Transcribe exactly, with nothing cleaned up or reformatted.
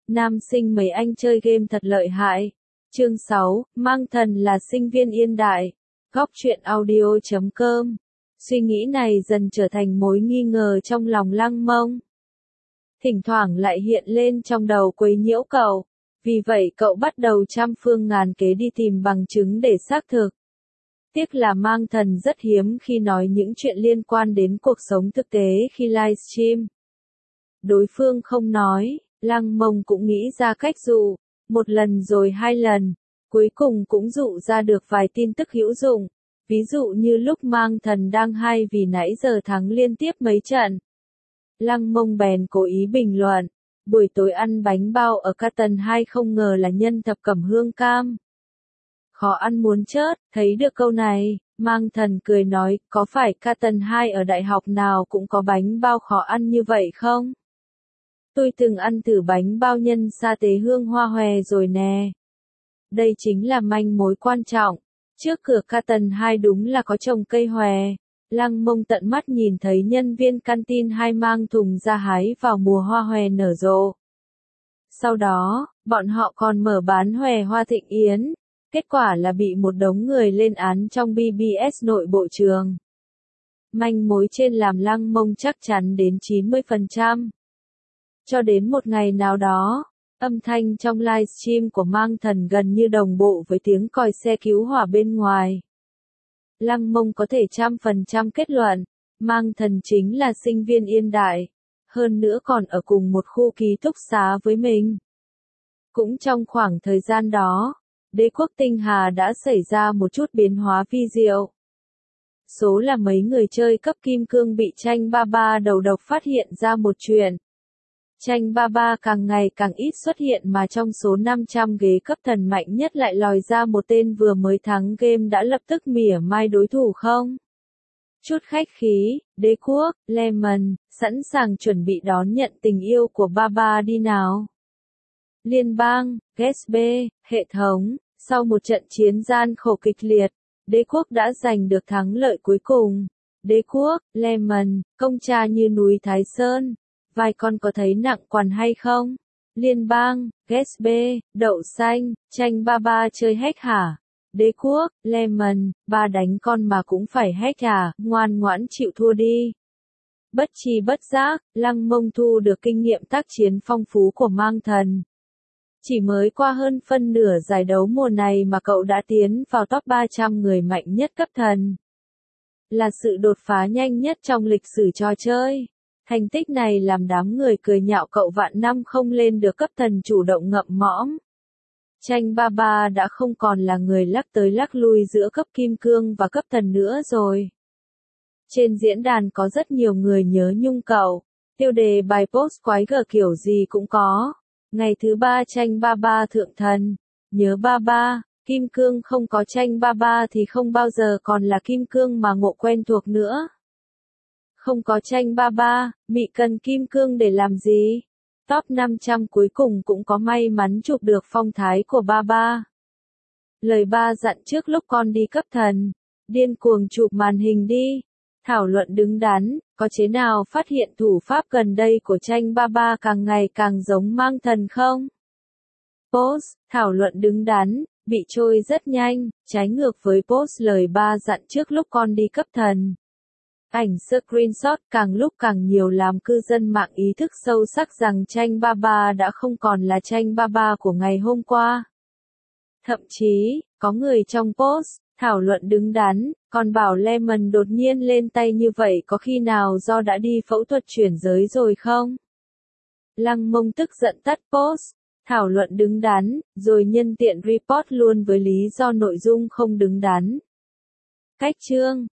Nam sinh mấy anh chơi game thật lợi hại. Chương sáu, mang thần là sinh viên yên đại. Góc truyện audio chấm com. Suy nghĩ này dần trở thành mối nghi ngờ trong lòng Lăng Mông. Thỉnh thoảng lại hiện lên trong đầu quấy nhiễu cậu. Vì vậy cậu bắt đầu trăm phương ngàn kế đi tìm bằng chứng để xác thực. Tiếc là mang thần rất hiếm khi nói những chuyện liên quan đến cuộc sống thực tế khi livestream. Đối phương không nói, Lăng Mông cũng nghĩ ra cách dụ, một lần rồi hai lần, cuối cùng cũng dụ ra được vài tin tức hữu dụng. Ví dụ như lúc mang thần đang hay vì nãy giờ thắng liên tiếp mấy trận. Lăng Mông bèn cố ý bình luận, buổi tối ăn bánh bao ở Carton hai không ngờ là nhân thập cẩm hương cam. Khó ăn muốn chết, thấy được câu này, mang thần cười nói, có phải Carton hai ở đại học nào cũng có bánh bao khó ăn như vậy không? Tôi từng ăn thử bánh bao nhân sa tế hương hoa hòe rồi nè. Đây chính là manh mối quan trọng. Trước cửa Carton hai đúng là có trồng cây hòe. Lăng Mông tận mắt nhìn thấy nhân viên canteen hai mang thùng ra hái vào mùa hoa hòe nở rộ. Sau đó, bọn họ còn mở bán hòe hoa thịnh yến. Kết quả là bị một đống người lên án trong bê bê ét nội bộ trường. Manh mối trên làm Lăng Mông chắc chắn đến chín mươi phần trăm. Cho đến một ngày nào đó, âm thanh trong livestream của mang thần gần như đồng bộ với tiếng còi xe cứu hỏa bên ngoài. Lăng Mông có thể trăm phần trăm kết luận, mang thần chính là sinh viên yên đại, hơn nữa còn ở cùng một khu ký túc xá với mình. Cũng trong khoảng thời gian đó, đế quốc tinh hà đã xảy ra một chút biến hóa vi diệu. Số là mấy người chơi cấp kim cương bị tranh ba ba đầu độc phát hiện ra một chuyện. Tranh ba ba càng ngày càng ít xuất hiện mà trong số năm trăm ghế cấp thần mạnh nhất lại lòi ra một tên vừa mới thắng game đã lập tức mỉa mai đối thủ không? Chút khách khí, đế quốc, Lemon, sẵn sàng chuẩn bị đón nhận tình yêu của ba ba đi nào. Liên bang, Gatsby, hệ thống, sau một trận chiến gian khổ kịch liệt, đế quốc đã giành được thắng lợi cuối cùng. Đế quốc, Lemon, công tra như núi Thái Sơn. Vai con có thấy nặng quằn hay không? Liên bang, Gatsby, đậu xanh, tranh ba ba chơi hack hả? Đế quốc, Lemon, ba đánh con mà cũng phải hack hả? Ngoan ngoãn chịu thua đi. Bất tri bất giác, Lăng Mông thu được kinh nghiệm tác chiến phong phú của mang thần. Chỉ mới qua hơn phân nửa giải đấu mùa này mà cậu đã tiến vào top ba trăm người mạnh nhất cấp thần. Là sự đột phá nhanh nhất trong lịch sử trò chơi. Thành tích này làm đám người cười nhạo cậu vạn năm không lên được cấp thần chủ động ngậm mõm. Tranh ba ba đã không còn là người lắc tới lắc lui giữa cấp kim cương và cấp thần nữa rồi. Trên diễn đàn có rất nhiều người nhớ nhung cậu, tiêu đề bài post quái gở kiểu gì cũng có. Ngày thứ ba tranh ba ba thượng thần, nhớ ba ba, kim cương không có tranh ba ba thì không bao giờ còn là kim cương mà ngộ quen thuộc nữa. Không có tranh ba ba, mị cần kim cương để làm gì? Top năm trăm cuối cùng cũng có may mắn chụp được phong thái của ba ba. Lời ba dặn trước lúc con đi cấp thần. Điên cuồng chụp màn hình đi. Thảo luận đứng đắn, có chế nào phát hiện thủ pháp gần đây của tranh ba ba càng ngày càng giống mang thần không? Post, thảo luận đứng đắn, bị trôi rất nhanh, trái ngược với post lời ba dặn trước lúc con đi cấp thần. Ảnh screenshot càng lúc càng nhiều làm cư dân mạng ý thức sâu sắc rằng tranh ba ba đã không còn là tranh ba ba của ngày hôm qua. Thậm chí, có người trong post, thảo luận đứng đắn, còn bảo Lemon đột nhiên lên tay như vậy có khi nào do đã đi phẫu thuật chuyển giới rồi không? Lăng Mông tức giận tắt post, thảo luận đứng đắn, rồi nhân tiện report luôn với lý do nội dung không đứng đắn. Cách chương